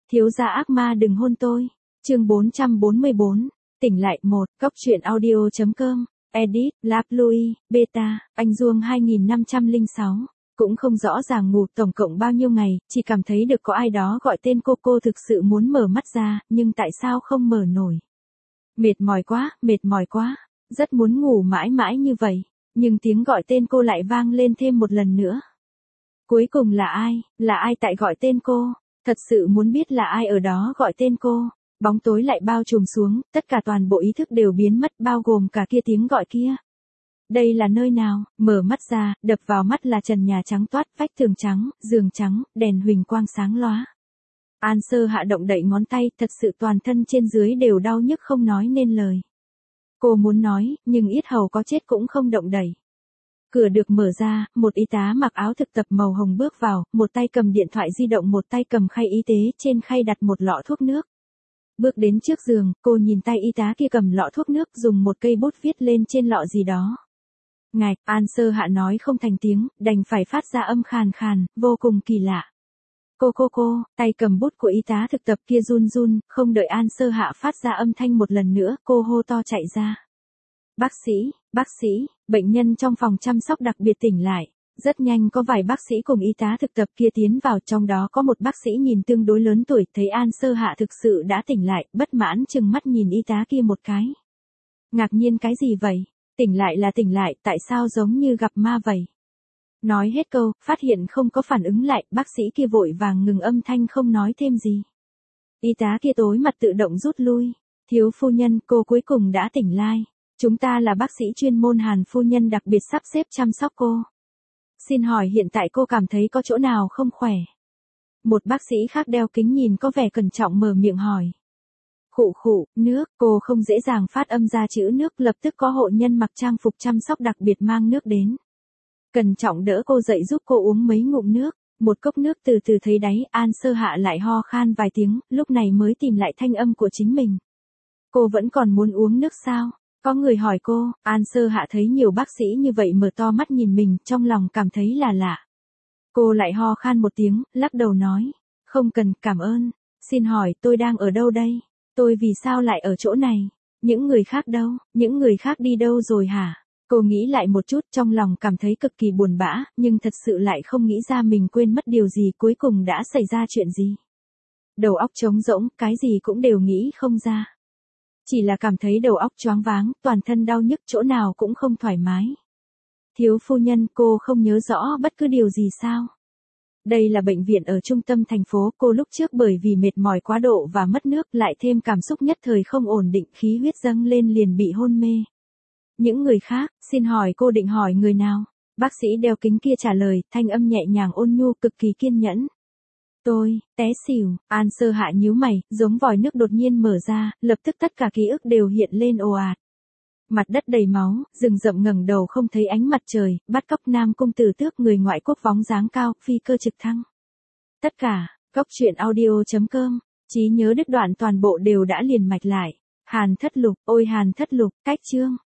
Thiếu gia ác ma đừng hôn tôi. Chương 444, tỉnh lại 1, Cốc truyện audio.com, edit, Lap Louis, Beta, Anh Duông 2506. Cũng không rõ ràng ngủ tổng cộng bao nhiêu ngày, chỉ cảm thấy được có ai đó gọi tên cô thực sự muốn mở mắt ra, nhưng tại sao không mở nổi. Mệt mỏi quá, rất muốn ngủ mãi mãi như vậy, nhưng tiếng gọi tên cô lại vang lên thêm một lần nữa. Cuối cùng là ai tại gọi tên cô, thật sự muốn biết là ai ở đó gọi tên cô. Bóng tối lại bao trùm xuống, tất cả toàn bộ ý thức đều biến mất bao gồm cả kia tiếng gọi kia. Đây là nơi nào? Mở mắt ra, đập vào mắt là trần nhà trắng toát, vách tường trắng, giường trắng, đèn huỳnh quang sáng lóa. An Sơ Hạ động đậy ngón tay, thật sự toàn thân trên dưới đều đau nhức không nói nên lời. Cô muốn nói, nhưng yết hầu có chết cũng không động đậy. Cửa được mở ra, một y tá mặc áo thực tập màu hồng bước vào, một tay cầm điện thoại di động một tay cầm khay y tế, trên khay đặt một lọ thuốc nước. Bước đến trước giường, cô nhìn tay y tá kia cầm lọ thuốc nước dùng một cây bút viết lên trên lọ gì đó. Ngài, An Sơ Hạ nói không thành tiếng, đành phải phát ra âm khàn khàn, vô cùng kỳ lạ. Cô, tay cầm bút của y tá thực tập kia run run, không đợi An Sơ Hạ phát ra âm thanh một lần nữa, cô hô to chạy ra. Bác sĩ, bệnh nhân trong phòng chăm sóc đặc biệt tỉnh lại. Rất nhanh có vài bác sĩ cùng y tá thực tập kia tiến vào, trong đó có một bác sĩ nhìn tương đối lớn tuổi, thấy An Sơ Hạ thực sự đã tỉnh lại, bất mãn chừng mắt nhìn y tá kia một cái. Ngạc nhiên cái gì vậy? Tỉnh lại, tại sao giống như gặp ma vậy? Nói hết câu, phát hiện không có phản ứng lại, bác sĩ kia vội vàng ngừng âm thanh không nói thêm gì. Y tá kia tối mặt tự động rút lui. Thiếu phu nhân, cô cuối cùng đã tỉnh lại. Chúng ta là bác sĩ chuyên môn Hàn phu nhân đặc biệt sắp xếp chăm sóc cô. Xin hỏi hiện tại cô cảm thấy có chỗ nào không khỏe? Một bác sĩ khác đeo kính nhìn có vẻ cẩn trọng mở miệng hỏi. Khụ, nước, cô không dễ dàng phát âm ra chữ nước, lập tức có hộ nhân mặc trang phục chăm sóc đặc biệt mang nước đến. Cẩn trọng đỡ cô dậy giúp cô uống mấy ngụm nước, một cốc nước từ từ thấy đáy, An Sơ Hạ lại ho khan vài tiếng, lúc này mới tìm lại thanh âm của chính mình. Cô vẫn còn muốn uống nước sao? Có người hỏi cô, An Sơ Hạ thấy nhiều bác sĩ như vậy mở to mắt nhìn mình, trong lòng cảm thấy là lạ. Cô lại ho khan một tiếng, lắc đầu nói, không cần, cảm ơn. Xin hỏi tôi đang ở đâu đây? Tôi vì sao lại ở chỗ này? Những người khác đâu? Những người khác đi đâu rồi hả? Cô nghĩ lại một chút, trong lòng cảm thấy cực kỳ buồn bã, nhưng thật sự lại không nghĩ ra mình quên mất điều gì, cuối cùng đã xảy ra chuyện gì. Đầu óc trống rỗng, cái gì cũng đều nghĩ không ra. Chỉ là cảm thấy đầu óc choáng váng, toàn thân đau nhức, chỗ nào cũng không thoải mái. Thiếu phu nhân, cô không nhớ rõ bất cứ điều gì sao? Đây là bệnh viện ở trung tâm thành phố, cô lúc trước bởi vì mệt mỏi quá độ và mất nước, lại thêm cảm xúc nhất thời không ổn định, khí huyết dâng lên liền bị hôn mê. Những người khác, xin hỏi cô định hỏi người nào? Bác sĩ đeo kính kia trả lời, thanh âm nhẹ nhàng ôn nhu, cực kỳ kiên nhẫn. Tôi, té xỉu. An Sơ Hạ nhíu mày, giống vòi nước đột nhiên mở ra, lập tức tất cả ký ức đều hiện lên ồ ạt. Mặt đất đầy máu, rừng rậm ngẩng đầu không thấy ánh mặt trời, bắt cóc Nam Cung Tử Tước, người ngoại quốc bóng dáng cao, phi cơ trực thăng. Tất cả, Cốc truyện audio.com, trí nhớ đứt đoạn toàn bộ đều đã liền mạch lại. Hàn Thất Lục, ôi Hàn Thất Lục, cách chương.